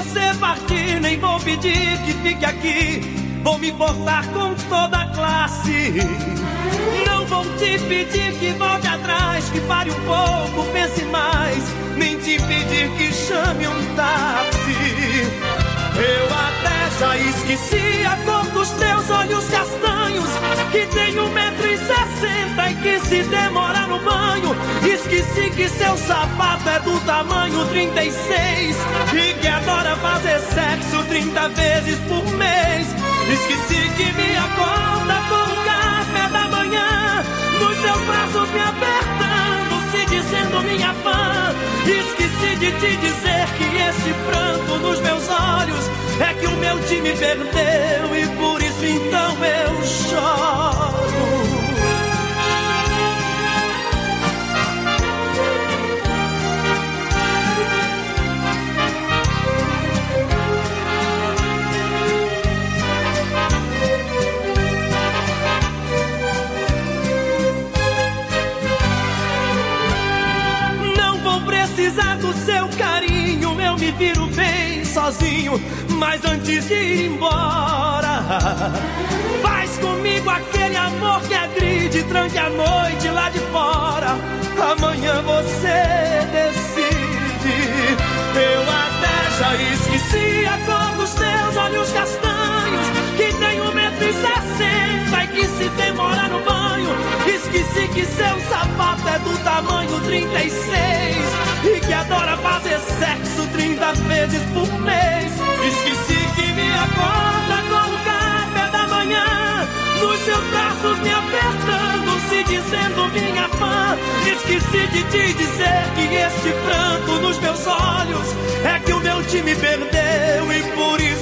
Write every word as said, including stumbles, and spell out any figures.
você partir, nem vou pedir que fique aqui. Vou me portar com toda a classe. Não vou te pedir que volte atrás, que pare um pouco, pense mais. Nem te pedir que chame um táxi. Eu até já esqueci a cor dos teus olhos castanhos, que tem um metro e sessenta e que se demorar no banho. Esqueci que seu sapato é do tamanho trinta e seis e que adora fazer sexo trinta vezes por mês. Esqueci que me acorda com o café da manhã, nos seus braços me apertando, se dizendo minha fã. Esqueci de te dizer que esse pranto nos meus olhos é que o meu time perdeu e por isso então eu choro. Precisar do seu carinho, eu me viro bem sozinho. Mas antes de ir embora, faz comigo aquele amor que agride, tranque a noite lá de fora. Amanhã você decide. Eu até já esqueci a cor dos teus olhos castanhos, que tem um metro e sessenta e que se demora no banho. Esqueci que seu sapato é do tamanho trinta e seis e que adora fazer sexo trinta vezes por mês. Esqueci que me acorda com o café da manhã, nos seus braços me apertando, se dizendo minha fã. Esqueci de te dizer que este pranto nos meus olhos é que o meu time perdeu e por isso